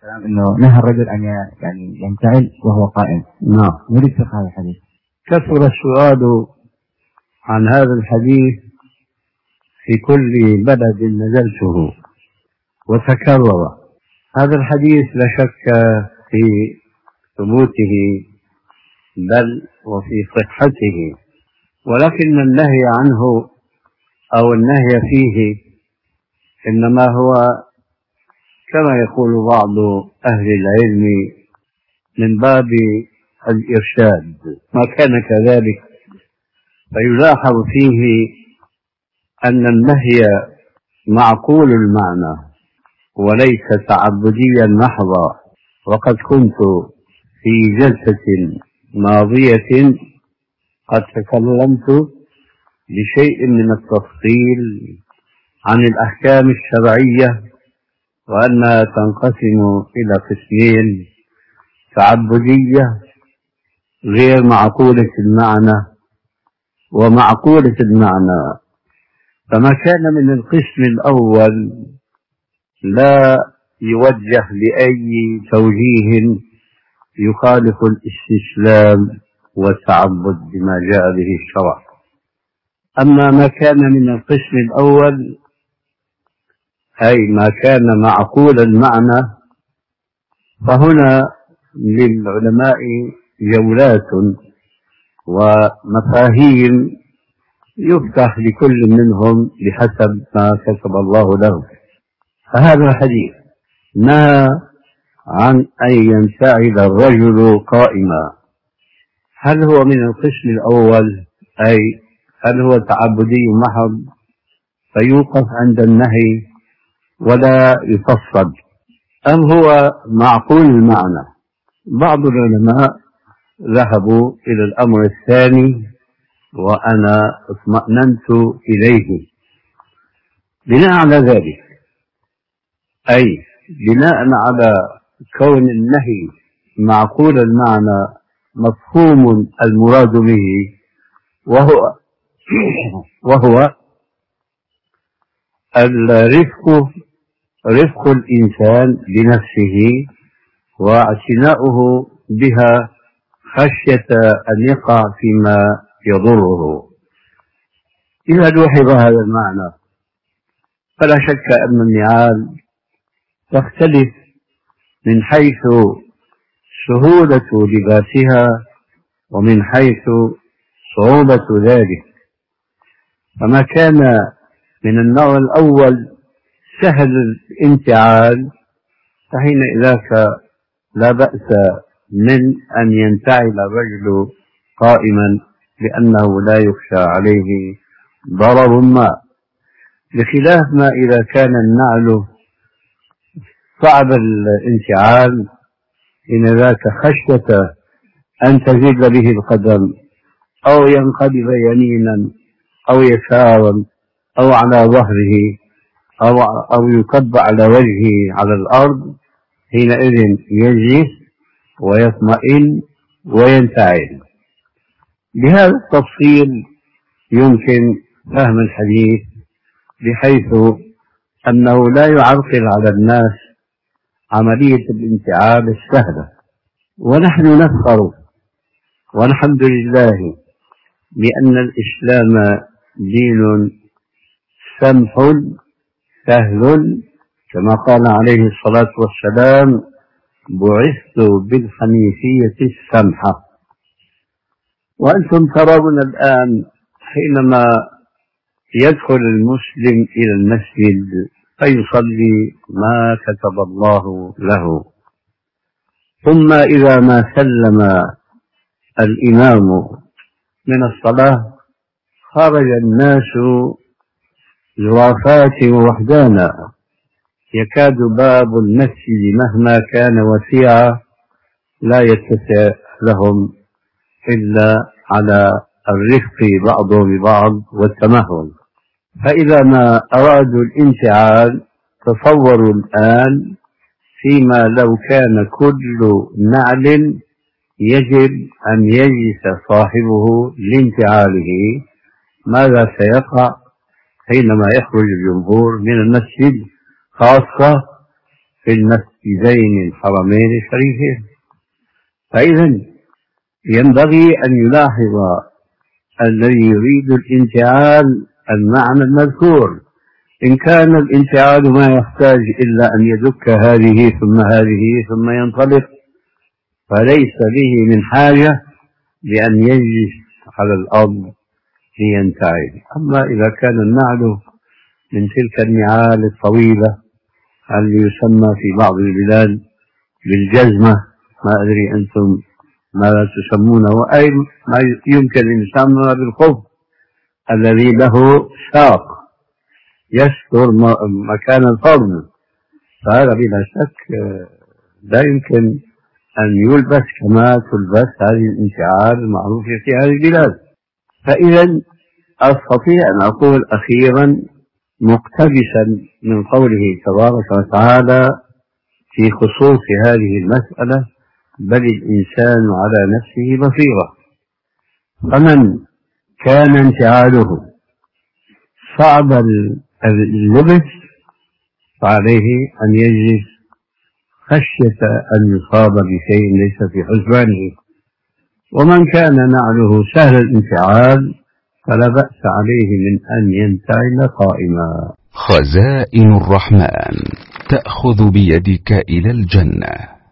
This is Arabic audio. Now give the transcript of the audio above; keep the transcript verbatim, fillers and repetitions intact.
انه نهى الرجل ان يعني ينتعل وهو قائم. نعم. نريد فقه هذا الحديث. كثر السؤال عن هذا الحديث في كل بلد نزلته وتكرر. هذا الحديث لا شك في ثبوته بل وفي صحته، ولكن النهي عنه أو النهي فيه إنما هو كما يقول بعض أهل العلم من باب الإرشاد، ما كان كذلك فيلاحظ فيه أن النهي معقول المعنى وليس تعبديا محضا. وقد كنت في جلسة ماضية قد تكلمت بشيء من التفصيل عن الأحكام الشرعية وأنها تنقسم إلى قسمين: تعبدية غير معقولة المعنى ومعقولة المعنى. فما كان من القسم الأول لا يوجه لأي توجيه يخالف الاستسلام والتعبد بما جاء به الشرع. أما ما كان من القسم الأول أي ما كان معقول المعنى فهنا للعلماء جولات ومفاهيم يفتح لكل منهم بحسب ما كتب الله له. فهذا الحديث نهى عن أن ينتعل الرجل قائما. هل هو من القسم الأول أي هل هو تعبدي محض فيوقف عند النهي ولا يفصل، أم هو معقول المعنى؟ بعض العلماء ذهبوا إلى الأمر الثاني وأنا اطمأننت إليه. بناء على ذلك أي بناء على كون النهي معقول المعنى مفهوم المراد به وهو وهو الرفق رفق الإنسان بنفسه واعتناؤه بها خشية أن يقع فيما يضره. إذا لوحظ هذا المعنى فلا شك أن النعال تختلف من حيث سهولة لباسها ومن حيث صعوبة ذلك. فما كان من النوع الأول سهل الانتعال فحينئذ لا بأس من أن ينتعل الرجل قائما لأنه لا يخشى عليه ضرر ما، بخلاف ما إذا كان النعل صعب الانتعال إن ذاك خشية أن تزل به القدم أو ينقلب يمينا أو يسارا أو على ظهره أو, أو يكب على وجهه على الأرض، حينئذ يجلس ويطمئن وينتعل. بهذا التفصيل يمكن فهم الحديث بحيث أنه لا يعرقل على الناس عملية الانتعال السهلة. ونحن نفخر والحمد لله بأن الإسلام دين سمح سهل، كما قال عليه الصلاة والسلام: بعثت بالحنيفية السمحة. وأنتم ترون الآن حينما يدخل المسلم إلى المسجد فيصلي ما كتب الله له، ثم إذا ما سلم الإمام من الصلاة خرج الناس زرافات ووحدانا، يكاد باب المسجد مهما كان وسيعا لا يتسع لهم إلا على الرفق بعضهم ببعض والتمهل. فإذا ما أرادوا الانتعال تصوروا الآن فيما لو كان كل نعل يجب أن يجلس صاحبه لانتعاله ماذا سيقع حينما يخرج الجمهور من المسجد، خاصة في مسجدين الحرمين الشريفين. فإذا ينبغي أن يلاحظ الذي يريد الانتعال المعنى المذكور. إن كان الانتعال ما يحتاج إلا أن يدك هذه ثم هذه ثم ينطلق، فليس به من حاجة لأن يجلس على الأرض لينتعل. أما إذا كان النعل من تلك النعال الطويلة اللي يسمى في بعض البلاد بالجزمة، ما أدري أنتم ماذا تسمونه، أي ما يمكن أن يسمى بالخف الذي له ساق يستر مكان الفرد، فهذا بلا شك لا يمكن أن يلبس كما تلبس هذه الانتعال المعروفة في هذه البلاد. فإذا أستطيع أن أقول أخيرا مقتبسا من قوله تبارك وتعالى في خصوص هذه المسألة: بل الإنسان على نفسه بصيرة. فمن كان انتعاله صعب اللبس فعليه أن يجلس خشية أن يصاب بشيء ليس في حسبانه، ومن كان نعله سهل الانتعال فلا بأس عليه من أن ينتعل قائما. خزائن الرحمن تأخذ بيدك إلى الجنة.